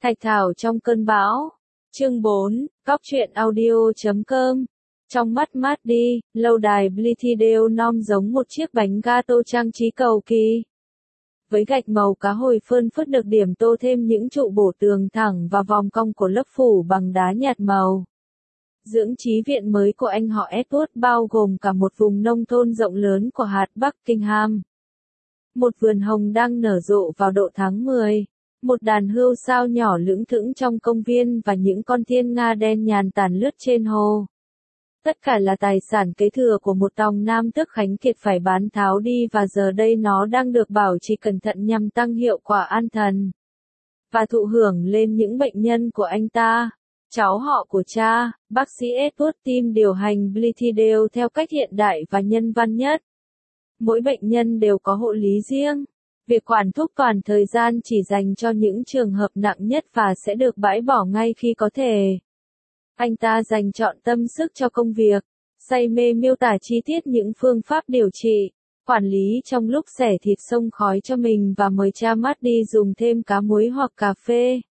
Thạch Thảo trong cơn bão. Chương 4, Cóc truyện audio.com. Trong mắt Maddie, lâu đài Blithedale Nom giống một chiếc bánh gato trang trí cầu kỳ. Với gạch màu cá hồi phơn phớt được điểm tô thêm những trụ bổ tường thẳng và vòng cong của lớp phủ bằng đá nhạt màu. Dưỡng trí viện mới của anh họ Edward bao gồm cả một vùng nông thôn rộng lớn của hạt Buckingham. Một vườn hồng đang nở rộ vào độ tháng 10. Một đàn hươu sao nhỏ lững thững trong công viên và những con thiên nga đen nhàn tản lướt trên hồ. Tất cả là tài sản kế thừa của một tòng nam tước Khánh Kiệt phải bán tháo đi và giờ đây nó đang được bảo trì cẩn thận nhằm tăng hiệu quả an thần. Và thụ hưởng lên những bệnh nhân của anh ta. Cháu họ của cha, bác sĩ Edward Tim điều hành Blithedale theo cách hiện đại và nhân văn nhất. Mỗi bệnh nhân đều có hộ lý riêng. Việc quản thuốc toàn thời gian chỉ dành cho những trường hợp nặng nhất và sẽ được bãi bỏ ngay khi có thể. Anh ta dành trọn tâm sức cho công việc, say mê miêu tả chi tiết những phương pháp điều trị, quản lý trong lúc xẻ thịt xông khói cho mình và mời cha Maddie dùng thêm cá muối hoặc cà phê.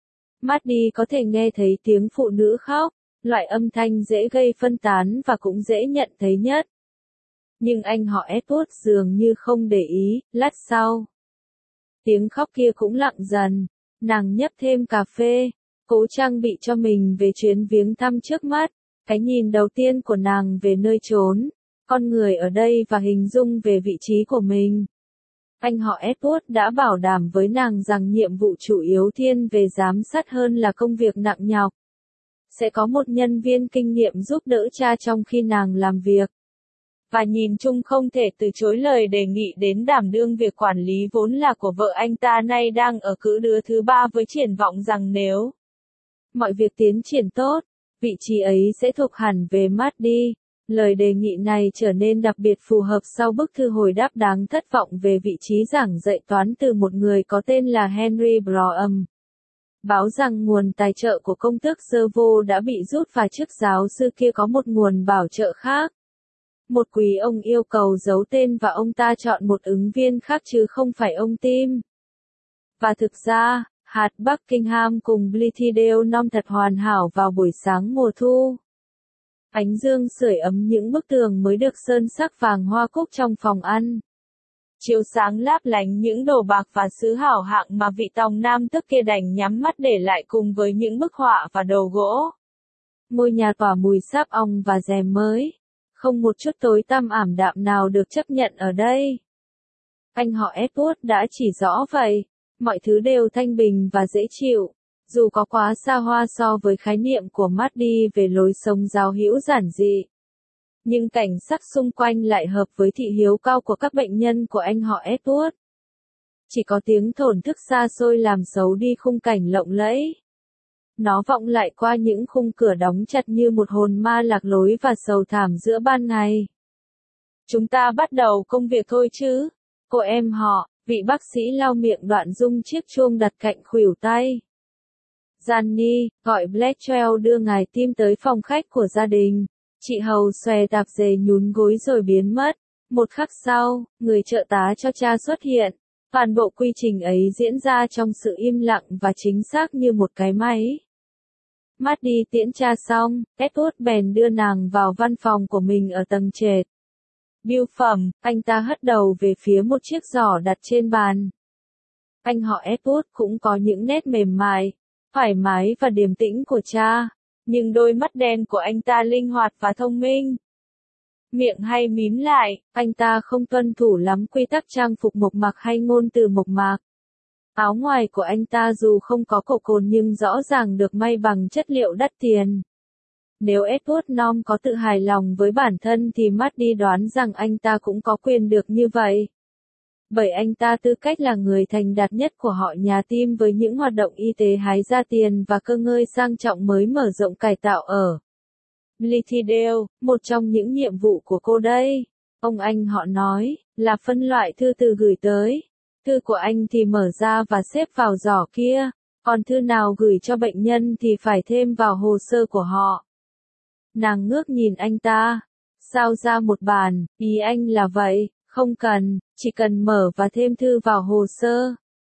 Maddie có thể nghe thấy tiếng phụ nữ khóc, loại âm thanh dễ gây phân tán và cũng dễ nhận thấy nhất. Nhưng anh họ Edward dường như không để ý, lát sau. Tiếng khóc kia cũng lặng dần, nàng nhấp thêm cà phê, cố trang bị cho mình về chuyến viếng thăm trước mắt, cái nhìn đầu tiên của nàng về nơi chốn, con người ở đây và hình dung về vị trí của mình. Anh họ Edward đã bảo đảm với nàng rằng nhiệm vụ chủ yếu thiên về giám sát hơn là công việc nặng nhọc. Sẽ có một nhân viên kinh nghiệm giúp đỡ cha trong khi nàng làm việc. Và nhìn chung không thể từ chối lời đề nghị đến đảm đương việc quản lý vốn là của vợ anh ta nay đang ở cữ đứa thứ ba với triển vọng rằng nếu mọi việc tiến triển tốt, vị trí ấy sẽ thuộc hẳn về Maddie. Lời đề nghị này trở nên đặc biệt phù hợp sau bức thư hồi đáp đáng thất vọng về vị trí giảng dạy toán từ một người có tên là Henry Brougham. Báo rằng nguồn tài trợ của công tước Servo đã bị rút và chức giáo sư kia có một nguồn bảo trợ khác. Một quý ông yêu cầu giấu tên và ông ta chọn một ứng viên khác chứ không phải ông Tim. Và thực ra, hạt Buckingham cùng Blithedale Nom thật hoàn hảo vào buổi sáng mùa thu. Ánh dương sưởi ấm những bức tường mới được sơn sắc vàng hoa cúc trong phòng ăn. Chiếu sáng láp lánh những đồ bạc và sứ hảo hạng mà vị tòng nam tước kia đành nhắm mắt để lại cùng với những bức họa và đồ gỗ. Ngôi nhà tỏa mùi sáp ong và rèm mới. Không một chút tối tăm ảm đạm nào được chấp nhận ở đây. Anh họ Edward đã chỉ rõ vậy. Mọi thứ đều thanh bình và dễ chịu. Dù có quá xa hoa so với khái niệm của Maddie về lối sống giáo hữu giản dị. Nhưng cảnh sắc xung quanh lại hợp với thị hiếu cao của các bệnh nhân của anh họ Edward. Chỉ có tiếng thổn thức xa xôi làm xấu đi khung cảnh lộng lẫy. Nó vọng lại qua những khung cửa đóng chặt như một hồn ma lạc lối và sầu thảm giữa ban ngày. Chúng ta bắt đầu công việc thôi chứ. Cô em họ, vị bác sĩ lau miệng đoạn rung chiếc chuông đặt cạnh khuỷu tay. Gianni, gọi Blackwell đưa ngài Tim tới phòng khách của gia đình. Chị hầu xòe tạp dề nhún gối rồi biến mất. Một khắc sau, người trợ tá cho cha xuất hiện. Toàn bộ quy trình ấy diễn ra trong sự im lặng và chính xác như một cái máy. Maddie tiễn cha xong, Edward bèn đưa nàng vào văn phòng của mình ở tầng trệt. Bưu phẩm, anh ta hất đầu về phía một chiếc giỏ đặt trên bàn. Anh họ Edward cũng có những nét mềm mại, thoải mái và điềm tĩnh của cha, nhưng đôi mắt đen của anh ta linh hoạt và thông minh. Miệng hay mím lại, anh ta không tuân thủ lắm quy tắc trang phục mộc mạc hay ngôn từ mộc mạc. Áo ngoài của anh ta dù không có cổ cồn nhưng rõ ràng được may bằng chất liệu đắt tiền. Nếu Edward Nom có tự hài lòng với bản thân thì Maddie đoán rằng anh ta cũng có quyền được như vậy. Bởi anh ta tư cách là người thành đạt nhất của họ nhà Tim với những hoạt động y tế hái ra tiền và cơ ngơi sang trọng mới mở rộng cải tạo ở Blithedale. Một trong những nhiệm vụ của cô đây, ông anh họ nói, là phân loại thư từ gửi tới. Thư của anh thì mở ra và xếp vào giỏ kia, còn thư nào gửi cho bệnh nhân thì phải thêm vào hồ sơ của họ. Nàng ngước nhìn anh ta. Sao ra một bàn, ý anh là vậy, không cần, chỉ cần mở và thêm thư vào hồ sơ.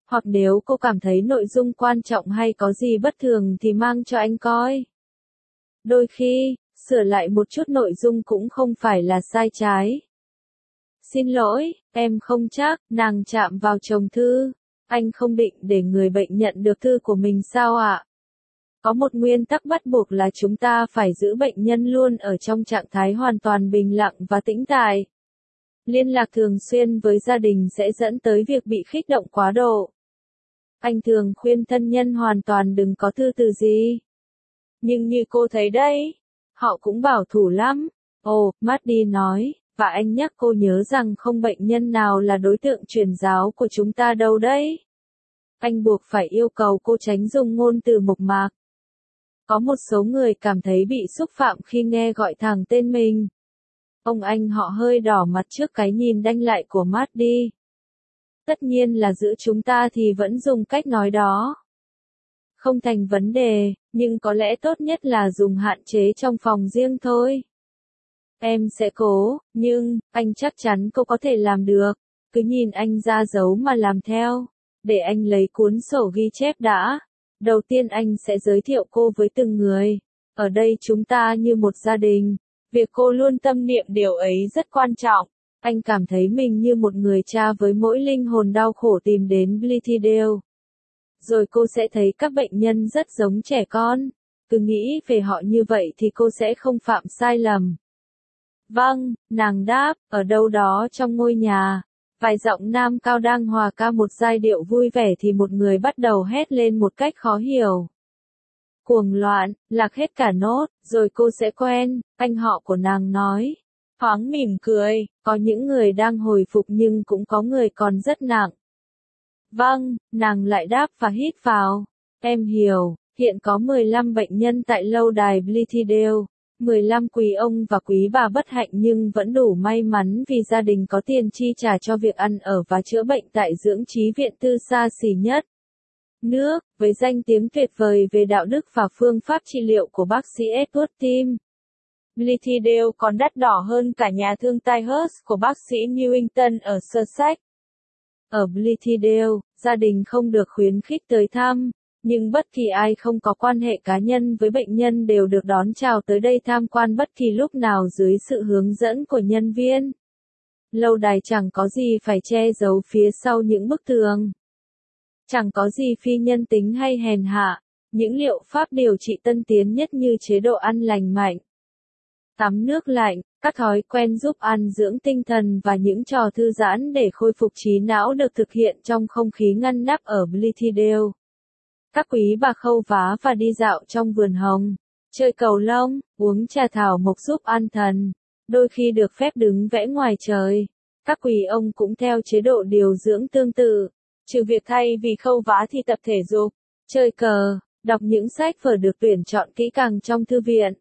Hoặc nếu cô cảm thấy nội dung quan trọng hay có gì bất thường thì mang cho anh coi. Đôi khi, sửa lại một chút nội dung cũng không phải là sai trái. Xin lỗi, em không chắc, nàng chạm vào chồng thư. Anh không định để người bệnh nhận được thư của mình sao ạ? Có một nguyên tắc bắt buộc là chúng ta phải giữ bệnh nhân luôn ở trong trạng thái hoàn toàn bình lặng và tĩnh tại. Liên lạc thường xuyên với gia đình sẽ dẫn tới việc bị kích động quá độ. Anh thường khuyên thân nhân hoàn toàn đừng có thư từ gì. Nhưng như cô thấy đấy, họ cũng bảo thủ lắm. Ồ, Maddie nói, và anh nhắc cô nhớ rằng không bệnh nhân nào là đối tượng truyền giáo của chúng ta đâu đấy. Anh buộc phải yêu cầu cô tránh dùng ngôn từ mộc mạc. Có một số người cảm thấy bị xúc phạm khi nghe gọi thẳng tên mình. Ông anh họ hơi đỏ mặt trước cái nhìn đanh lại của Maddie. Tất nhiên là giữa chúng ta thì vẫn dùng cách nói đó. Không thành vấn đề, nhưng có lẽ tốt nhất là dùng hạn chế trong phòng riêng thôi. Em sẽ cố, nhưng, anh chắc chắn cô có thể làm được. Cứ nhìn anh ra dấu mà làm theo. Để anh lấy cuốn sổ ghi chép đã. Đầu tiên anh sẽ giới thiệu cô với từng người. Ở đây chúng ta như một gia đình. Việc cô luôn tâm niệm điều ấy rất quan trọng. Anh cảm thấy mình như một người cha với mỗi linh hồn đau khổ tìm đến Blithedale. Rồi cô sẽ thấy các bệnh nhân rất giống trẻ con. Cứ nghĩ về họ như vậy thì cô sẽ không phạm sai lầm. Vâng, nàng đáp, ở đâu đó trong ngôi nhà. Vài giọng nam cao đang hòa ca một giai điệu vui vẻ thì một người bắt đầu hét lên một cách khó hiểu. Cuồng loạn, lạc hết cả nốt, rồi cô sẽ quen, anh họ của nàng nói. Thoáng mỉm cười, có những người đang hồi phục nhưng cũng có người còn rất nặng. Vâng, nàng lại đáp và hít vào. Em hiểu, hiện có 15 bệnh nhân tại lâu đài Blithedale. 15 quý ông và quý bà bất hạnh nhưng vẫn đủ may mắn vì gia đình có tiền chi trả cho việc ăn ở và chữa bệnh tại dưỡng trí viện tư xa xỉ nhất nước, với danh tiếng tuyệt vời về đạo đức và phương pháp trị liệu của bác sĩ Edward Tim. Blithedale còn đắt đỏ hơn cả nhà thương tai Hurst của bác sĩ Newington ở Sussex. Ở Blithedale, gia đình không được khuyến khích tới thăm. Nhưng bất kỳ ai không có quan hệ cá nhân với bệnh nhân đều được đón chào tới đây tham quan bất kỳ lúc nào dưới sự hướng dẫn của nhân viên. Lâu đài chẳng có gì phải che giấu phía sau những bức tường. Chẳng có gì phi nhân tính hay hèn hạ. Những liệu pháp điều trị tân tiến nhất như chế độ ăn lành mạnh, tắm nước lạnh, các thói quen giúp ăn dưỡng tinh thần và những trò thư giãn để khôi phục trí não được thực hiện trong không khí ngăn nắp ở Blithedale. Các quý bà khâu vá và đi dạo trong vườn hồng, chơi cầu lông, uống trà thảo mộc giúp an thần, đôi khi được phép đứng vẽ ngoài trời. Các quý ông cũng theo chế độ điều dưỡng tương tự, trừ việc thay vì khâu vá thì tập thể dục, chơi cờ, đọc những sách vở được tuyển chọn kỹ càng trong thư viện.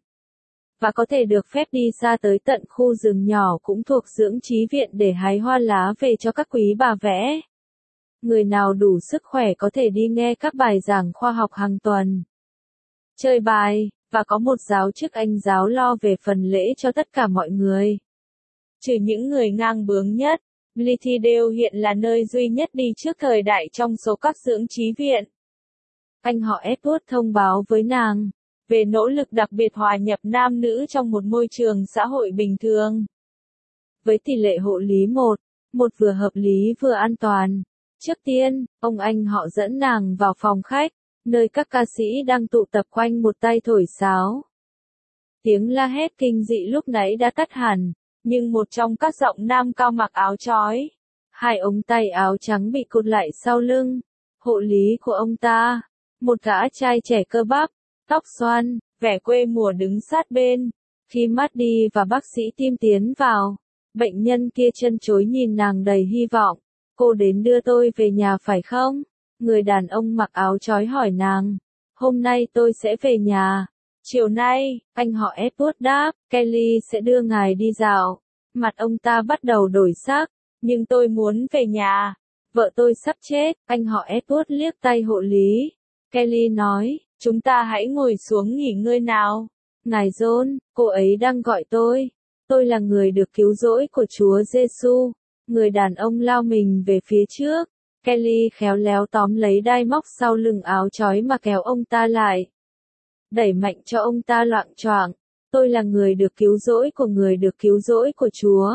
Và có thể được phép đi xa tới tận khu rừng nhỏ cũng thuộc dưỡng trí viện để hái hoa lá về cho các quý bà vẽ. Người nào đủ sức khỏe có thể đi nghe các bài giảng khoa học hàng tuần, chơi bài, và có một giáo chức Anh giáo lo về phần lễ cho tất cả mọi người. Trừ những người ngang bướng nhất, Blithedale hiện là nơi duy nhất đi trước thời đại trong số các dưỡng trí viện. Anh họ Edward thông báo với nàng về nỗ lực đặc biệt hòa nhập nam nữ trong một môi trường xã hội bình thường. Với tỷ lệ hộ lý 1 vừa hợp lý vừa an toàn. Trước tiên, ông anh họ dẫn nàng vào phòng khách, nơi các ca sĩ đang tụ tập quanh một tay thổi sáo. Tiếng la hét kinh dị lúc nãy đã tắt hẳn, nhưng một trong các giọng nam cao mặc áo chói, hai ống tay áo trắng bị cột lại sau lưng, hộ lý của ông ta, một gã trai trẻ cơ bắp, tóc xoăn, vẻ quê mùa đứng sát bên. Khi Maddie và bác sĩ Tim tiến vào, bệnh nhân kia chân chối nhìn nàng đầy hy vọng. Cô đến đưa tôi về nhà phải không? Người đàn ông mặc áo chói hỏi nàng. Hôm nay tôi sẽ về nhà. Chiều nay, anh họ Edward đáp, Kelly sẽ đưa ngài đi dạo. Mặt ông ta bắt đầu đổi sắc. Nhưng tôi muốn về nhà. Vợ tôi sắp chết. Anh họ Edward liếc tay hộ lý. Kelly nói, chúng ta hãy ngồi xuống nghỉ ngơi nào. Ngài John, cô ấy đang gọi tôi. Tôi là người được cứu rỗi của Chúa Giêsu. Người đàn ông lao mình về phía trước. Kelly khéo léo tóm lấy đai móc sau lưng áo trói mà kéo ông ta lại. Đẩy mạnh cho ông ta loạng choạng. Tôi là người được cứu rỗi của người được cứu rỗi của Chúa.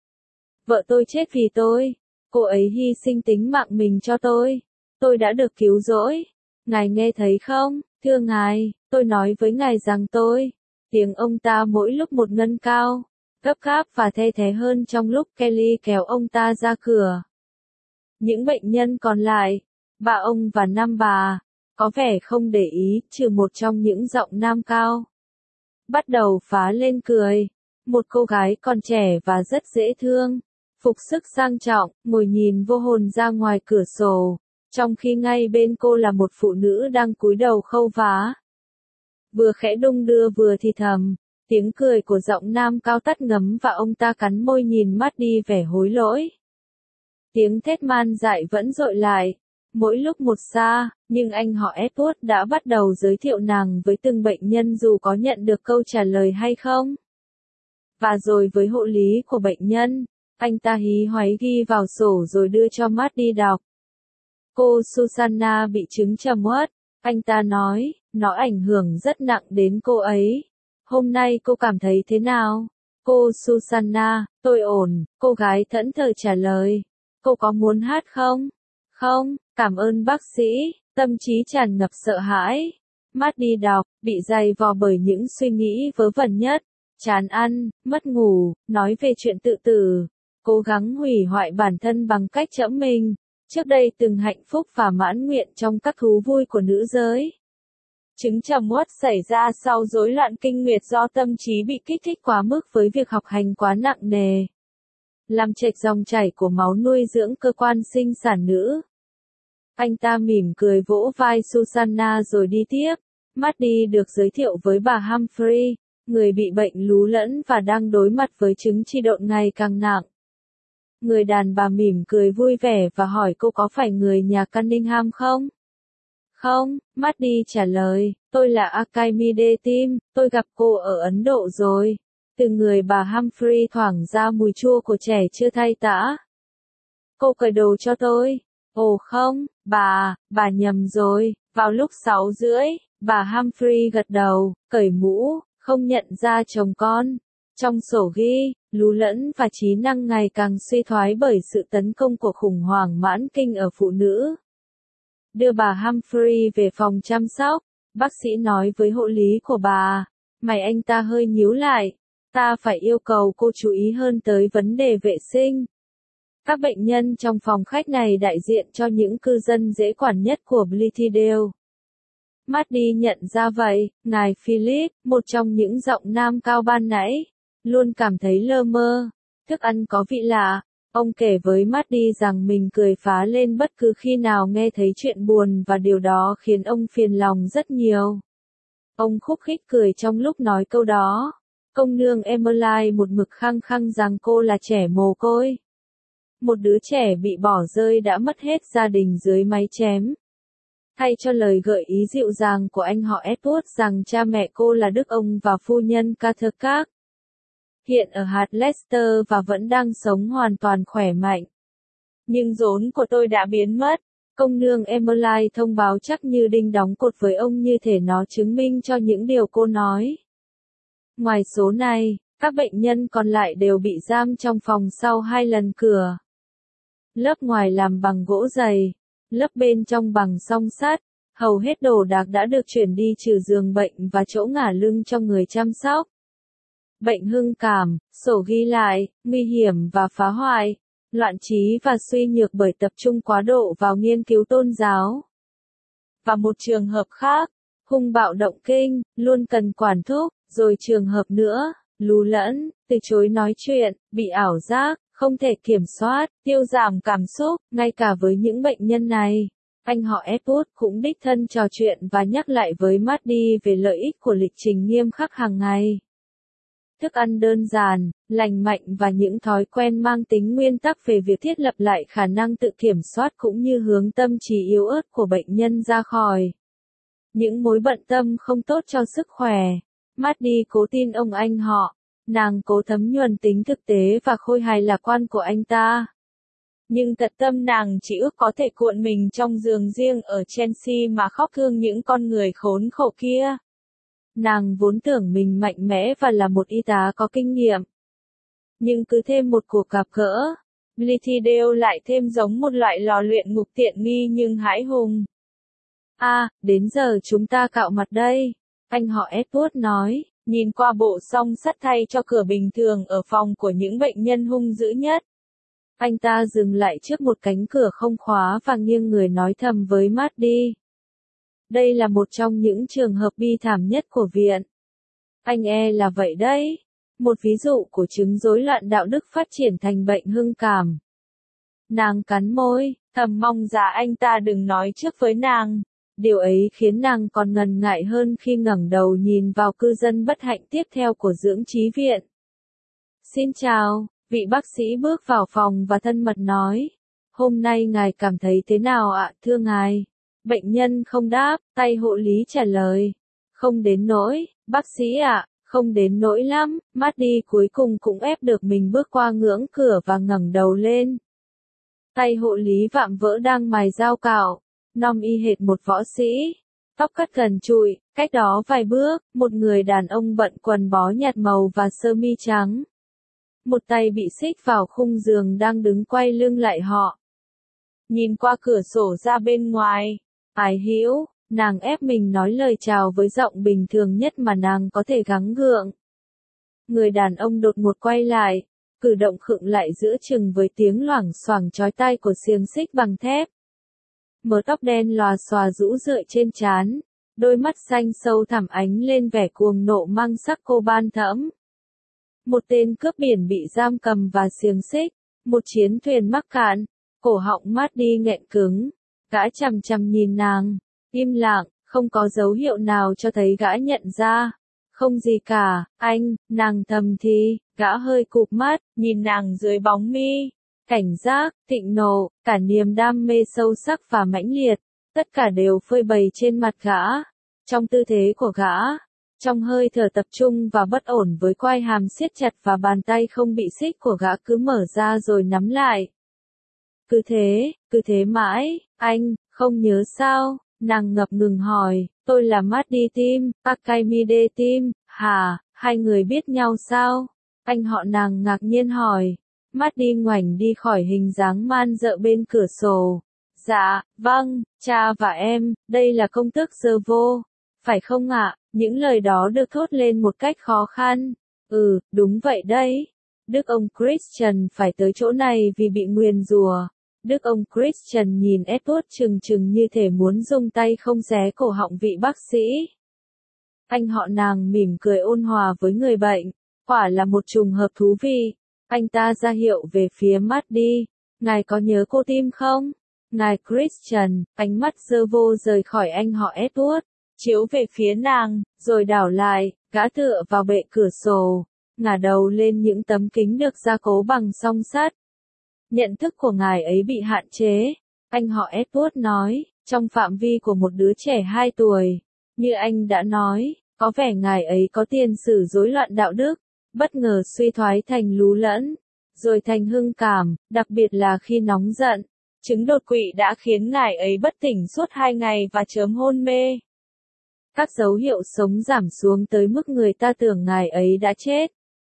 Vợ tôi chết vì tôi. Cô ấy hy sinh tính mạng mình cho tôi. Tôi đã được cứu rỗi. Ngài nghe thấy không? Thưa ngài, tôi nói với ngài rằng tôi. Tiếng ông ta mỗi lúc một nâng cao, gấp gáp và the thé hơn trong lúc Kelly kéo ông ta ra cửa. Những bệnh nhân còn lại, 3 ông và 5 bà, có vẻ không để ý, trừ một trong những giọng nam cao. Bắt đầu phá lên cười. Một cô gái còn trẻ và rất dễ thương, phục sức sang trọng, ngồi nhìn vô hồn ra ngoài cửa sổ, trong khi ngay bên cô là một phụ nữ đang cúi đầu khâu vá. Vừa khẽ đung đưa vừa thì thầm, tiếng cười của giọng nam cao tắt ngấm và ông ta cắn môi nhìn mắt đi vẻ hối lỗi. Tiếng thét man dại vẫn dội lại, mỗi lúc một xa, nhưng anh họ Edward đã bắt đầu giới thiệu nàng với từng bệnh nhân dù có nhận được câu trả lời hay không. Và rồi với hộ lý của bệnh nhân, anh ta hí hoáy ghi vào sổ rồi đưa cho Matt đi đọc. Cô Susanna bị chứng trầm uất, anh ta nói, nó ảnh hưởng rất nặng đến cô ấy. Hôm nay cô cảm thấy thế nào? Cô Susanna, tôi ổn, cô gái thẫn thờ trả lời. Cô có muốn hát không? Không, cảm ơn bác sĩ, tâm trí tràn ngập sợ hãi. Matt đi đọc, bị dày vò bởi những suy nghĩ vớ vẩn nhất. Chán ăn, mất ngủ, nói về chuyện tự tử. Cố gắng hủy hoại bản thân bằng cách trẫm mình. Trước đây từng hạnh phúc và mãn nguyện trong các thú vui của nữ giới. Chứng trầm uất xảy ra sau rối loạn kinh nguyệt do tâm trí bị kích thích quá mức với việc học hành quá nặng nề. Làm chệch dòng chảy của máu nuôi dưỡng cơ quan sinh sản nữ. Anh ta mỉm cười vỗ vai Susanna rồi đi tiếp. Maddie được giới thiệu với bà Humphrey, người bị bệnh lú lẫn và đang đối mặt với chứng chi độn ngày càng nặng. Người đàn bà mỉm cười vui vẻ và hỏi cô có phải người nhà Cunningham không? Không, Maddie trả lời, tôi là Archimede Tim, tôi gặp cô ở Ấn Độ rồi. Từ người bà Humphrey thoảng ra mùi chua của trẻ chưa thay tã. Cô cởi đồ cho tôi. Ồ không, bà nhầm rồi, vào lúc 6:30, bà Humphrey gật đầu, cởi mũ, không nhận ra chồng con. Trong sổ ghi, lú lẫn và trí năng ngày càng suy thoái bởi sự tấn công của khủng hoảng mãn kinh ở phụ nữ. Đưa bà Humphrey về phòng chăm sóc, bác sĩ nói với hộ lý của bà. Mày anh ta hơi nhíu lại. Ta phải yêu cầu cô chú ý hơn tới vấn đề vệ sinh. Các bệnh nhân trong phòng khách này đại diện cho những cư dân dễ quản nhất của Blithedale. Maddie nhận ra vậy, ngài Philip, một trong những giọng nam cao ban nãy, luôn cảm thấy lơ mơ. Thức ăn có vị lạ. Ông kể với Maddie rằng mình cười phá lên bất cứ khi nào nghe thấy chuyện buồn và điều đó khiến ông phiền lòng rất nhiều. Ông khúc khích cười trong lúc nói câu đó. Công nương Emmeline một mực khăng khăng rằng cô là trẻ mồ côi. Một đứa trẻ bị bỏ rơi đã mất hết gia đình dưới mái chém. Thay cho lời gợi ý dịu dàng của anh họ Edward rằng cha mẹ cô là đức ông và phu nhân Cathcart. Hiện ở hạt Leicester và vẫn đang sống hoàn toàn khỏe mạnh. Nhưng rốn của tôi đã biến mất. Công nương Emmeline thông báo chắc như đinh đóng cột với ông như thể nó chứng minh cho những điều cô nói. Ngoài số này, các bệnh nhân còn lại đều bị giam trong phòng sau 2 lần cửa. Lớp ngoài làm bằng gỗ dày, lớp bên trong bằng song sắt, hầu hết đồ đạc đã được chuyển đi trừ giường bệnh và chỗ ngả lưng cho người chăm sóc. Bệnh hưng cảm, sổ ghi lại, nguy hiểm và phá hoại, loạn trí và suy nhược bởi tập trung quá độ vào nghiên cứu tôn giáo. Và một trường hợp khác, hung bạo động kinh, luôn cần quản thúc, rồi trường hợp nữa, lú lẫn, từ chối nói chuyện, bị ảo giác, không thể kiểm soát, tiêu giảm cảm xúc, ngay cả với những bệnh nhân này. Anh họ Edward cũng đích thân trò chuyện và nhắc lại với Maddie về lợi ích của lịch trình nghiêm khắc hàng ngày. Thức ăn đơn giản, lành mạnh và những thói quen mang tính nguyên tắc về việc thiết lập lại khả năng tự kiểm soát cũng như hướng tâm trí yếu ớt của bệnh nhân ra khỏi những mối bận tâm không tốt cho sức khỏe. Maddie cố tin ông anh họ. Nàng cố thấm nhuần tính thực tế và khôi hài lạc quan của anh ta. Nhưng thật tâm nàng chỉ ước có thể cuộn mình trong giường riêng ở Chelsea mà khóc thương những con người khốn khổ kia. Nàng vốn tưởng mình mạnh mẽ và là một y tá có kinh nghiệm. Nhưng cứ thêm một cuộc gặp gỡ, Blithedale lại thêm giống một loại lò luyện ngục tiện nghi nhưng hãi hùng. Đến giờ chúng ta cạo mặt đây, anh họ Edward nói, nhìn qua bộ song sắt thay cho cửa bình thường ở phòng của những bệnh nhân hung dữ nhất. Anh ta dừng lại trước một cánh cửa không khóa và nghiêng người nói thầm với Maddie. Đây là một trong những trường hợp bi thảm nhất của viện. Anh là vậy đấy. Một ví dụ của chứng rối loạn đạo đức phát triển thành bệnh hưng cảm. Nàng cắn môi, thầm mong dạ anh ta đừng nói trước với nàng. Điều ấy khiến nàng còn ngần ngại hơn khi ngẩng đầu nhìn vào cư dân bất hạnh tiếp theo của dưỡng trí viện. Xin chào, vị bác sĩ bước vào phòng và thân mật nói. Hôm nay ngài cảm thấy thế nào ạ, thưa ngài? Bệnh nhân không đáp, tay hộ lý trả lời. Không đến nỗi, bác sĩ ạ, không đến nỗi lắm. Maddie cuối cùng cũng ép được mình bước qua ngưỡng cửa và ngẩng đầu lên. Tay hộ lý vạm vỡ đang mài dao cạo. Nom y hệt một võ sĩ. Tóc cắt gần trụi, cách đó vài bước, một người đàn ông bận quần bó nhạt màu và sơ mi trắng. Một tay bị xích vào khung giường đang đứng quay lưng lại họ. Nhìn qua cửa sổ ra bên ngoài, ái hữu, nàng ép mình nói lời chào với giọng bình thường nhất mà nàng có thể gắng gượng. Người đàn ông đột ngột quay lại, cử động khựng lại giữa chừng với tiếng loảng xoảng chói tai của xiềng xích bằng thép. Mớ tóc đen lòa xòa rũ rượi trên trán, đôi mắt xanh sâu thẳm ánh lên vẻ cuồng nộ mang sắc coban thẫm. Một tên cướp biển bị giam cầm và xiềng xích, một chiến thuyền mắc cạn, cổ họng Maddie nghẹn cứng, gã chằm chằm nhìn nàng, im lặng, không có dấu hiệu nào cho thấy gã nhận ra. Không gì cả, anh, nàng thầm thì, gã hơi cụp mắt, nhìn nàng dưới bóng mi. Cảnh giác, thịnh nộ, cả niềm đam mê sâu sắc và mãnh liệt, tất cả đều phơi bày trên mặt gã, trong tư thế của gã, trong hơi thở tập trung và bất ổn với quai hàm siết chặt và bàn tay không bị xích của gã cứ mở ra rồi nắm lại. Cứ thế mãi, anh, không nhớ sao, nàng ngập ngừng hỏi, tôi là Maddie Tim, Akaimide Tim, hả, hai người biết nhau sao? Anh họ nàng ngạc nhiên hỏi. Maddie ngoảnh đi khỏi hình dáng man dợ bên cửa sổ. Dạ, vâng, cha và em, đây là công tước Servo. Phải không ạ? Những lời đó được thốt lên một cách khó khăn. Đúng vậy đấy. Đức ông Christian phải tới chỗ này vì bị nguyền rủa. Đức ông Christian nhìn Edward chừng chừng như thể muốn dùng tay không xé cổ họng vị bác sĩ. Anh họ nàng mỉm cười ôn hòa với người bệnh. Quả là một trùng hợp thú vị. Anh ta ra hiệu về phía Maddie. Ngài có nhớ cô Tim không? Ngài Christian, ánh mắt Servo rời khỏi anh họ Edward, chiếu về phía nàng, rồi đảo lại, gã tựa vào bệ cửa sổ, ngả đầu lên những tấm kính được gia cố bằng song sắt. Nhận thức của ngài ấy bị hạn chế, anh họ Edward nói, trong phạm vi của một đứa trẻ 2 tuổi. Như anh đã nói, có vẻ ngài ấy có tiền sử rối loạn đạo đức, bất ngờ suy thoái thành lú lẫn, rồi thành hưng cảm, đặc biệt là khi nóng giận. Chứng đột quỵ đã khiến ngài ấy bất tỉnh suốt 2 ngày và chớm hôn mê. Các dấu hiệu sống giảm xuống tới mức người ta tưởng ngài ấy đã chết.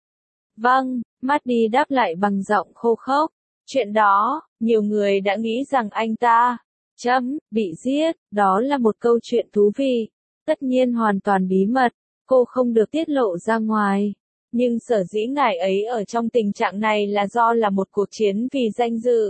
Vâng, Maddie đáp lại bằng giọng khô khốc. Chuyện đó, nhiều người đã nghĩ rằng anh ta, bị giết, đó là một câu chuyện thú vị. Tất nhiên hoàn toàn bí mật, cô không được tiết lộ ra ngoài. Nhưng sở dĩ ngài ấy ở trong tình trạng này là do là một cuộc chiến vì danh dự.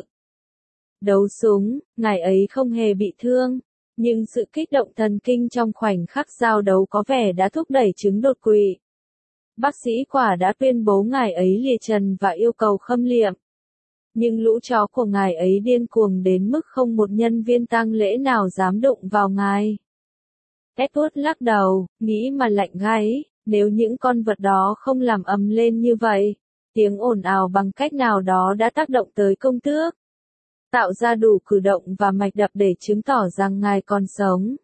Đấu súng, ngài ấy không hề bị thương. Nhưng sự kích động thần kinh trong khoảnh khắc giao đấu có vẻ đã thúc đẩy chứng đột quỵ. Bác sĩ quả đã tuyên bố ngài ấy lìa trần và yêu cầu khâm liệm. Nhưng lũ chó của ngài ấy điên cuồng đến mức không một nhân viên tang lễ nào dám đụng vào ngài. Edward lắc đầu, nghĩ mà lạnh gáy, nếu những con vật đó không làm ầm lên như vậy, tiếng ồn ào bằng cách nào đó đã tác động tới công tước, tạo ra đủ cử động và mạch đập để chứng tỏ rằng ngài còn sống.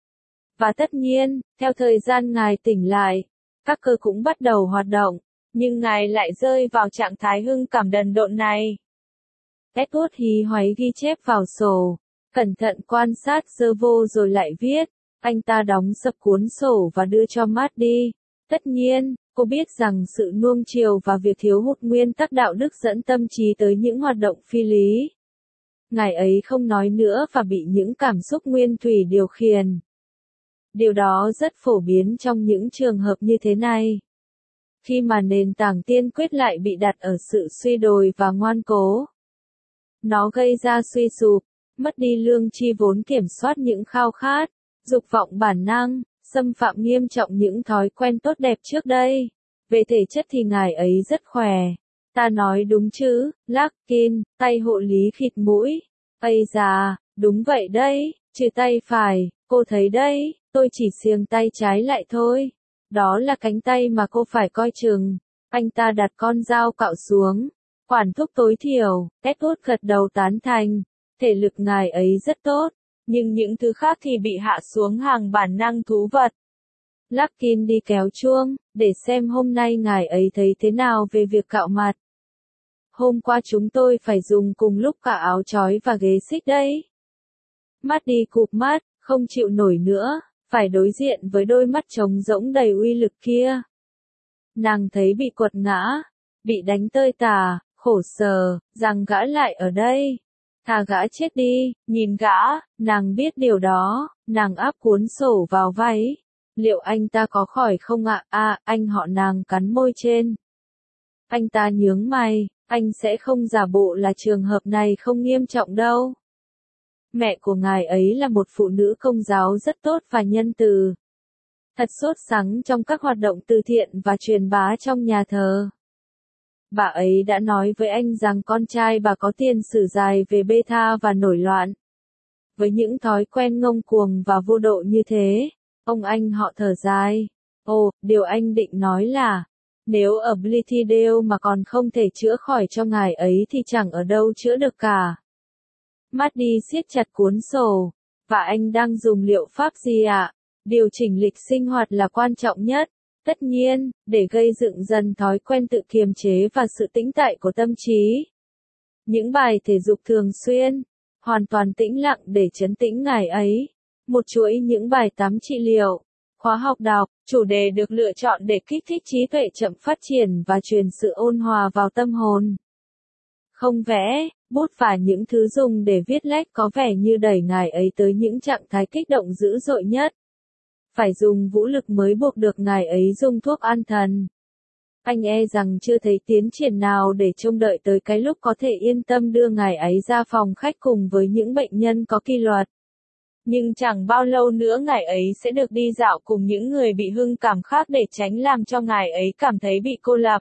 Và tất nhiên, theo thời gian ngài tỉnh lại, các cơ cũng bắt đầu hoạt động, nhưng ngài lại rơi vào trạng thái hưng cảm đần độn này. Edward hí hoáy ghi chép vào sổ, cẩn thận quan sát Servo rồi lại viết. Anh ta đóng sập cuốn sổ và đưa cho Maddie. Tất nhiên, cô biết rằng sự nuông chiều và việc thiếu hụt nguyên tắc đạo đức dẫn tâm trí tới những hoạt động phi lý. Ngài ấy không nói nữa và bị những cảm xúc nguyên thủy điều khiển. Điều đó rất phổ biến trong những trường hợp như thế này. Khi mà nền tảng tiên quyết lại bị đặt ở sự suy đồi và ngoan cố. Nó gây ra suy sụp, mất đi lương tri vốn kiểm soát những khao khát, dục vọng bản năng, xâm phạm nghiêm trọng những thói quen tốt đẹp trước đây. Về thể chất thì ngài ấy rất khỏe. Ta nói đúng chứ, Larkin, tay hộ lý khịt mũi. Ây da, đúng vậy đấy, trừ tay phải, cô thấy đấy, tôi chỉ siêng tay trái lại thôi. Đó là cánh tay mà cô phải coi chừng. Anh ta đặt con dao cạo xuống. Quản thúc tối thiểu, Edward gật đầu tán thành. Thể lực ngài ấy rất tốt, nhưng những thứ khác thì bị hạ xuống hàng bản năng thú vật. Larkin đi kéo chuông, để xem hôm nay ngài ấy thấy thế nào về việc cạo mặt. Hôm qua chúng tôi phải dùng cùng lúc cả áo chói và ghế xích đấy. Maddie cụp mắt, không chịu nổi nữa, phải đối diện với đôi mắt trống rỗng đầy uy lực kia. Nàng thấy bị quật ngã, bị đánh tơi tả, khổ sở, rằng gã lại ở đây. Thà gã chết đi, nhìn gã, nàng biết điều đó, nàng áp cuốn sổ vào váy. Liệu anh ta có khỏi không ạ? Anh họ nàng cắn môi trên. Anh ta nhướng mày, anh sẽ không giả bộ là trường hợp này không nghiêm trọng đâu. Mẹ của ngài ấy là một phụ nữ công giáo rất tốt và nhân từ. Thật sốt sắng trong các hoạt động từ thiện và truyền bá trong nhà thờ. Bà ấy đã nói với anh rằng con trai bà có tiền sử dài về bê tha và nổi loạn. Với những thói quen ngông cuồng và vô độ như thế, ông anh họ thở dài. Ồ, điều anh định nói là, nếu ở Blithedale mà còn không thể chữa khỏi cho ngài ấy thì chẳng ở đâu chữa được cả. Maddie siết chặt cuốn sổ. Và anh đang dùng liệu pháp gì ạ? Điều chỉnh lịch sinh hoạt là quan trọng nhất. Tất nhiên, để gây dựng dần thói quen tự kiềm chế và sự tĩnh tại của tâm trí. Những bài thể dục thường xuyên, hoàn toàn tĩnh lặng để trấn tĩnh ngài ấy. Một chuỗi những bài tắm trị liệu, khóa học đọc, chủ đề được lựa chọn để kích thích trí tuệ chậm phát triển và truyền sự ôn hòa vào tâm hồn. Không vẽ, bút và những thứ dùng để viết lách có vẻ như đẩy ngài ấy tới những trạng thái kích động dữ dội nhất. Phải dùng vũ lực mới buộc được ngài ấy dùng thuốc an thần. Anh rằng chưa thấy tiến triển nào để trông đợi tới cái lúc có thể yên tâm đưa ngài ấy ra phòng khách cùng với những bệnh nhân có kỷ luật. Nhưng chẳng bao lâu nữa ngài ấy sẽ được đi dạo cùng những người bị hưng cảm khác để tránh làm cho ngài ấy cảm thấy bị cô lập.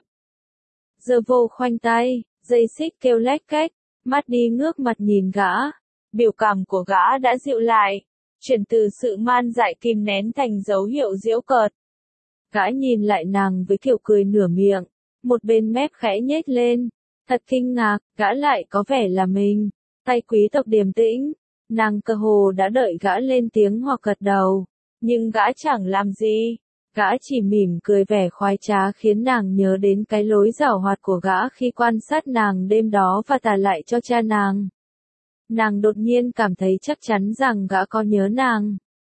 Servo khoanh tay, dây xích kêu lách cách, Maddie ngước mặt nhìn gã. Biểu cảm của gã đã dịu lại, chuyển từ sự man dại kìm nén thành dấu hiệu giễu cợt. Gã nhìn lại nàng với kiểu cười nửa miệng, một bên mép khẽ nhếch lên. Thật kinh ngạc, gã lại có vẻ là mình. Tay quý tộc điềm tĩnh, nàng cơ hồ đã đợi gã lên tiếng hoặc gật đầu. Nhưng gã chẳng làm gì. Gã chỉ mỉm cười vẻ khoái trá khiến nàng nhớ đến cái lối giảo hoạt của gã khi quan sát nàng đêm đó và tả lại cho cha nàng. Nàng đột nhiên cảm thấy chắc chắn rằng gã có nhớ nàng.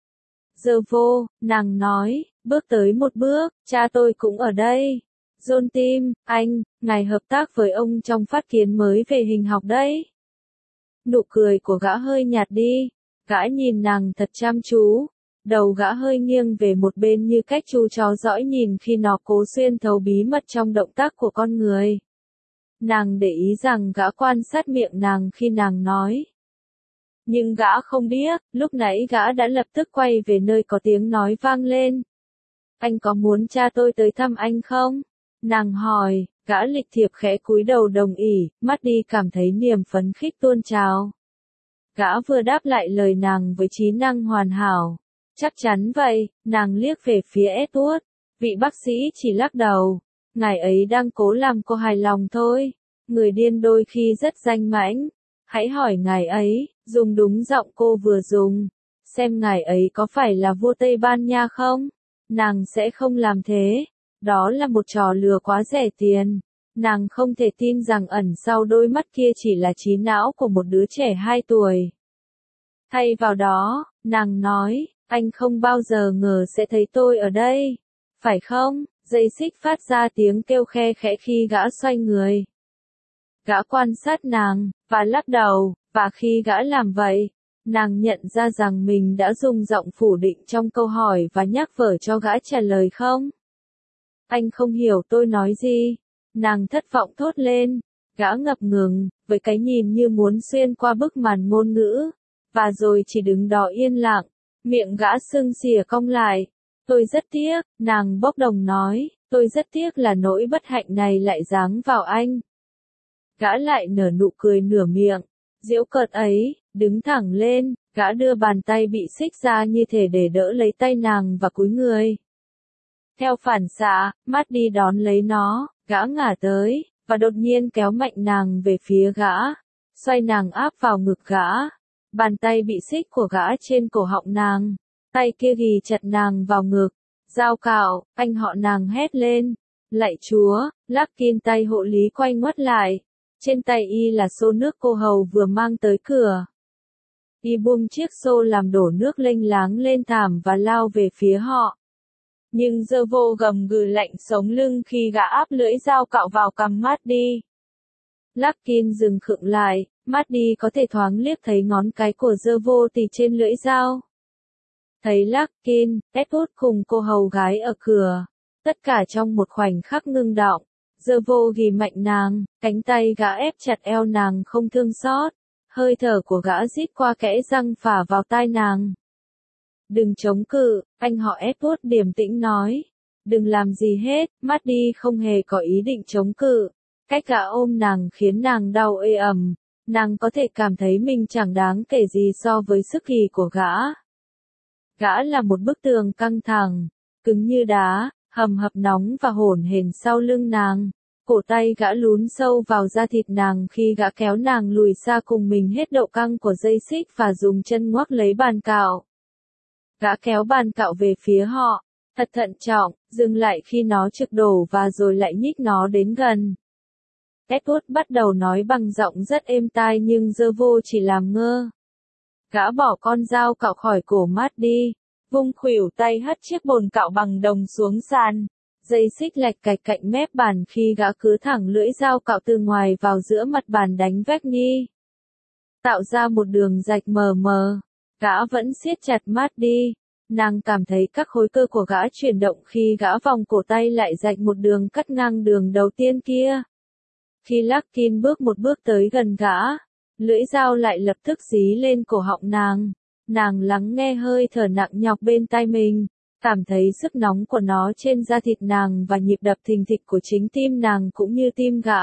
Servo, nàng nói, bước tới một bước, cha tôi cũng ở đây. John Tim, ngài hợp tác với ông trong phát kiến mới về hình học đấy. Nụ cười của gã hơi nhạt đi, gã nhìn nàng thật chăm chú. Đầu gã hơi nghiêng về một bên như cách chú chó dõi nhìn khi nó cố xuyên thấu bí mật trong động tác của con người. Nàng để ý rằng gã quan sát miệng nàng khi nàng nói. Nhưng gã không điếc, lúc nãy gã đã lập tức quay về nơi có tiếng nói vang lên. Anh có muốn cha tôi tới thăm anh không? Nàng hỏi, gã lịch thiệp khẽ cúi đầu đồng ý, Maddie cảm thấy niềm phấn khích tuôn trào. Gã vừa đáp lại lời nàng với trí năng hoàn hảo. Chắc chắn vậy, nàng liếc về phía Edward. Vị bác sĩ chỉ lắc đầu. Ngài ấy đang cố làm cô hài lòng thôi. Người điên đôi khi rất danh mãnh. Hãy hỏi ngài ấy, dùng đúng giọng cô vừa dùng. Xem ngài ấy có phải là vua Tây Ban Nha không? Nàng sẽ không làm thế. Đó là một trò lừa quá rẻ tiền. Nàng không thể tin rằng ẩn sau đôi mắt kia chỉ là trí não của một đứa trẻ 2 tuổi. Thay vào đó, nàng nói, anh không bao giờ ngờ sẽ thấy tôi ở đây, phải không? Dây xích phát ra tiếng kêu khe khẽ khi gã xoay người. Gã quan sát nàng, và lắc đầu, và khi gã làm vậy, nàng nhận ra rằng mình đã dùng giọng phủ định trong câu hỏi và nhắc vở cho gã trả lời không. Anh không hiểu tôi nói gì. Nàng thất vọng thốt lên, gã ngập ngừng, với cái nhìn như muốn xuyên qua bức màn ngôn ngữ, và rồi chỉ đứng đó yên lặng, miệng gã sưng xìa cong lại. Tôi rất tiếc, nàng bốc đồng nói, tôi rất tiếc là nỗi bất hạnh này lại giáng vào anh. Gã lại nở nụ cười nửa miệng, giễu cợt ấy, đứng thẳng lên, gã đưa bàn tay bị xích ra như thể để đỡ lấy tay nàng và cúi người. Theo phản xạ, mắt đi đón lấy nó, gã ngả tới, và đột nhiên kéo mạnh nàng về phía gã, xoay nàng áp vào ngực gã. Bàn tay bị xích của gã trên cổ họng nàng, tay kia ghì chặt nàng vào ngực. Dao cạo, anh họ nàng hét lên. Lạy Chúa, Larkin tay hộ lý quay ngoắt lại. Trên tay y là xô nước cô hầu vừa mang tới cửa. Y buông chiếc xô làm đổ nước lênh láng lên thảm và lao về phía họ. Nhưng dơ vô gầm gừ lạnh sống lưng khi gã áp lưỡi dao cạo vào cằm Maddie. Larkin dừng khựng lại, Maddie có thể thoáng liếc thấy ngón cái của dơ vô tì trên lưỡi dao. Thấy Larkin, Edward cùng cô hầu gái ở cửa. Tất cả trong một khoảnh khắc ngưng đọng. Dơ vô ghì mạnh nàng, cánh tay gã ép chặt eo nàng không thương xót. Hơi thở của gã rít qua kẽ răng phả vào tai nàng. Đừng chống cự, anh họ Edward điềm tĩnh nói. Đừng làm gì hết, Maddie không hề có ý định chống cự. Cách gã ôm nàng khiến nàng đau ê ẩm. Nàng có thể cảm thấy mình chẳng đáng kể gì so với sức kỳ của gã. Gã là một bức tường căng thẳng, cứng như đá, hầm hập nóng và hổn hển sau lưng nàng. Cổ tay gã lún sâu vào da thịt nàng khi gã kéo nàng lùi xa cùng mình hết độ căng của dây xích và dùng chân ngoắc lấy bàn cạo. Gã kéo bàn cạo về phía họ, thật thận trọng, dừng lại khi nó trực đổ và rồi lại nhích nó đến gần. Edward bắt đầu nói bằng giọng rất êm tai nhưng dơ vô chỉ làm ngơ. Gã bỏ con dao cạo khỏi cổ Maddie, vung khuỷu tay hất chiếc bồn cạo bằng đồng xuống sàn. Dây xích lạch cạch cạnh mép bàn khi gã cứ thẳng lưỡi dao cạo từ ngoài vào giữa mặt bàn đánh vách ni. Tạo ra một đường rạch mờ mờ. Gã vẫn siết chặt Maddie. Nàng cảm thấy các khối cơ của gã chuyển động khi gã vòng cổ tay lại rạch một đường cắt ngang đường đầu tiên kia. Khi Larkin bước một bước tới gần gã, lưỡi dao lại lập tức dí lên cổ họng nàng. Nàng lắng nghe hơi thở nặng nhọc bên tai mình, cảm thấy sức nóng của nó trên da thịt nàng và nhịp đập thình thịch của chính tim nàng cũng như tim gã.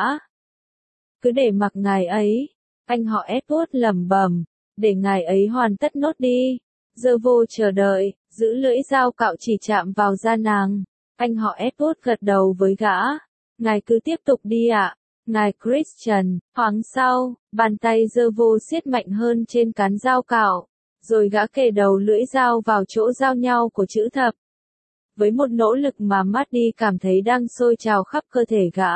Cứ để mặc ngài ấy, anh họ Edward lẩm bẩm, để ngài ấy hoàn tất nốt đi. Dơ vô chờ đợi, giữ lưỡi dao cạo chỉ chạm vào da nàng. Anh họ Edward gật đầu với gã. Ngài cứ tiếp tục đi ạ. Ngài Christian, thoáng sau, bàn tay dơ vô siết mạnh hơn trên cán dao cạo, rồi gã kề đầu lưỡi dao vào chỗ giao nhau của chữ thập. Với một nỗ lực mà Maddie cảm thấy đang sôi trào khắp cơ thể gã.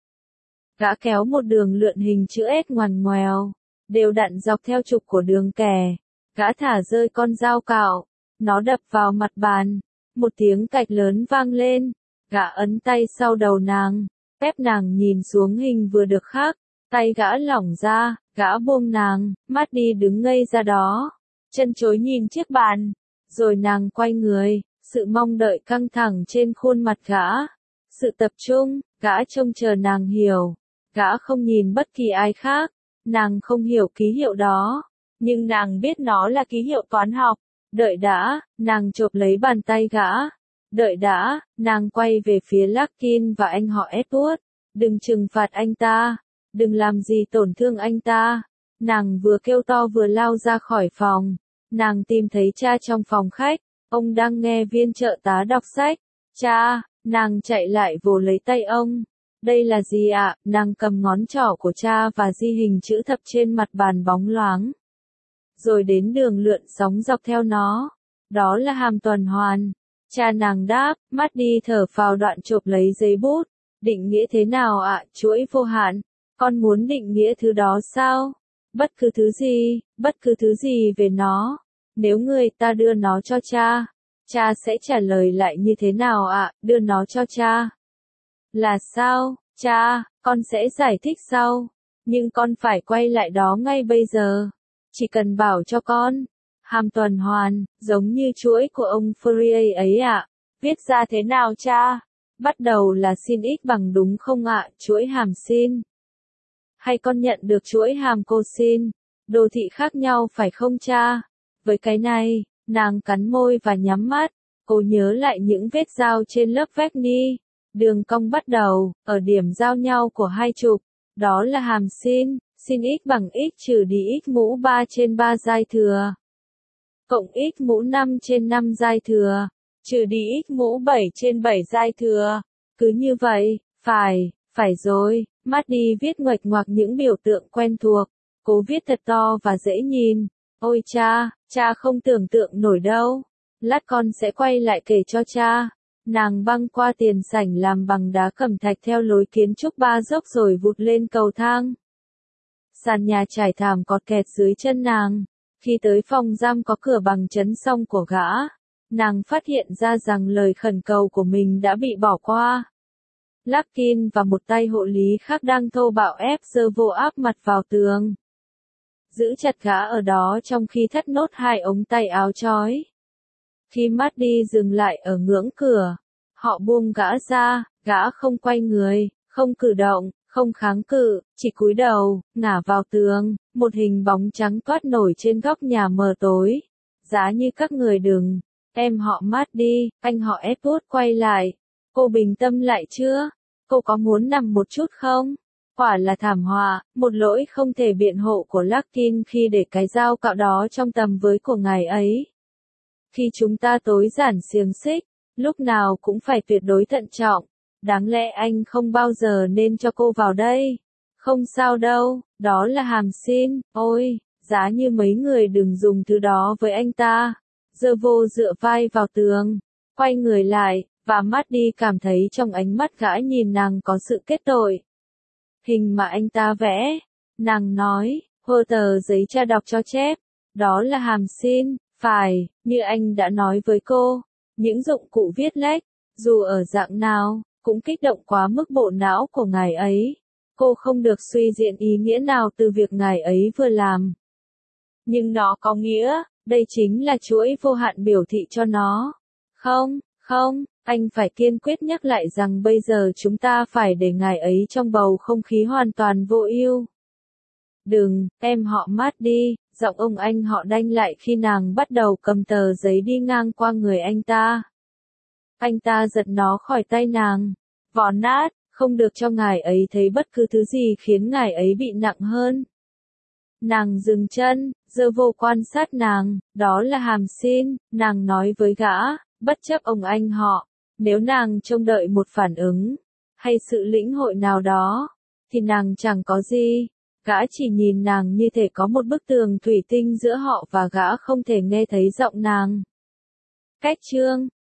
Gã kéo một đường lượn hình chữ S ngoằn ngoèo, đều đặn dọc theo trục của đường kẻ. Gã thả rơi con dao cạo, nó đập vào mặt bàn, một tiếng cạch lớn vang lên, gã ấn tay sau đầu nàng. Ép nàng nhìn xuống hình vừa được khắc, tay gã lỏng ra, gã buông nàng, Maddie đứng ngây ra đó, chân chối nhìn chiếc bàn, rồi nàng quay người, sự mong đợi căng thẳng trên khuôn mặt gã, sự tập trung, gã trông chờ nàng hiểu, gã không nhìn bất kỳ ai khác, nàng không hiểu ký hiệu đó, nhưng nàng biết nó là ký hiệu toán học, đợi đã, nàng chộp lấy bàn tay gã. Đợi đã, nàng quay về phía Larkin và anh họ Edward. Đừng trừng phạt anh ta. Đừng làm gì tổn thương anh ta. Nàng vừa kêu to vừa lao ra khỏi phòng. Nàng tìm thấy cha trong phòng khách. Ông đang nghe viên trợ tá đọc sách. Cha, nàng chạy lại vồ lấy tay ông. Đây là gì ạ? Nàng cầm ngón trỏ của cha và di hình chữ thập trên mặt bàn bóng loáng. Rồi đến đường lượn sóng dọc theo nó. Đó là hàm tuần hoàn. Cha nàng đáp, Maddie thở phào đoạn chộp lấy giấy bút, Định nghĩa thế nào ạ? Chuỗi vô hạn. Con muốn định nghĩa thứ đó sao? Bất cứ thứ gì về nó. Nếu người ta đưa nó cho cha, cha sẽ trả lời lại như thế nào ạ? Đưa nó cho cha. Là sao? Cha, con sẽ giải thích sau. Nhưng con phải quay lại đó ngay bây giờ. Chỉ cần bảo cho con. Hàm tuần hoàn, giống như chuỗi của ông Fourier ấy ạ. Viết ra thế nào cha? Bắt đầu là sin x bằng đúng không ạ? Chuỗi hàm sin. Hay con nhận được chuỗi hàm cosin? Đồ thị khác nhau phải không cha? Với cái này, nàng cắn môi và nhắm mắt. Cô nhớ lại những vết giao trên lớp vách ni. Đường cong bắt đầu, ở điểm giao nhau của hai trục. Đó là hàm sin, sin x bằng x trừ đi x mũ 3 trên 3 giai thừa. Cộng x mũ 5 trên 5 giai thừa. Trừ đi x mũ 7 trên 7 giai thừa. Cứ như vậy, phải rồi. Mắt đi viết nguệch ngoạc những biểu tượng quen thuộc. Cố viết thật to và dễ nhìn. Ôi cha không tưởng tượng nổi đâu. Lát con sẽ quay lại kể cho cha. Nàng băng qua tiền sảnh làm bằng đá cẩm thạch theo lối kiến trúc 3 dốc rồi vụt lên cầu thang. Sàn nhà trải thảm cọt kẹt dưới chân nàng. Khi tới phòng giam có cửa bằng chấn song của gã, nàng phát hiện ra rằng lời khẩn cầu của mình đã bị bỏ qua. Larkin và một tay hộ lý khác đang thô bạo ép Servo áp mặt vào tường. Giữ chặt gã ở đó trong khi thắt nốt hai ống tay áo trói. Khi Maddie dừng lại ở ngưỡng cửa, họ buông gã ra, gã không quay người, không cử động, không kháng cự, chỉ cúi đầu, ngả vào tường, một hình bóng trắng toát nổi trên góc nhà mờ tối. Giá như các người đừng, em họ Maddie, anh họ Edward quay lại. Cô bình tâm lại chưa? Cô có muốn nằm một chút không? Quả là thảm họa, một lỗi không thể biện hộ của Larkin khi để cái dao cạo đó trong tầm với của ngài ấy. Khi chúng ta tối giản xiềng xích, lúc nào cũng phải tuyệt đối thận trọng. Đáng lẽ anh không bao giờ nên cho cô vào đây. Không sao đâu, đó là hàm xin, ôi, giá như mấy người đừng dùng thứ đó với anh ta. Servo dựa vai vào tường, quay người lại, và Maddie cảm thấy trong ánh mắt gã nhìn nàng có sự kết tội. Hình mà anh ta vẽ, nàng nói, hơ tờ giấy cha đọc cho chép, đó là hàm xin, phải, như anh đã nói với cô, những dụng cụ viết lách, dù ở dạng nào, cũng kích động quá mức bộ não của ngài ấy. Cô không được suy diễn ý nghĩa nào từ việc ngài ấy vừa làm. Nhưng nó có nghĩa, đây chính là chuỗi vô hạn biểu thị cho nó. Không, anh phải kiên quyết nhắc lại rằng bây giờ chúng ta phải để ngài ấy trong bầu không khí hoàn toàn vô ưu. Đừng, em họ Maddie, giọng ông anh họ đanh lại khi nàng bắt đầu cầm tờ giấy đi ngang qua người anh ta. Anh ta giật nó khỏi tay nàng. Vỏ nát, không được cho ngài ấy thấy bất cứ thứ gì khiến ngài ấy bị nặng hơn. Nàng dừng chân, Servo quan sát nàng, đó là hàm xin, nàng nói với gã, bất chấp ông anh họ, nếu nàng trông đợi một phản ứng, hay sự lĩnh hội nào đó, thì nàng chẳng có gì. Gã chỉ nhìn nàng như thể có một bức tường thủy tinh giữa họ và gã không thể nghe thấy giọng nàng. Cách chương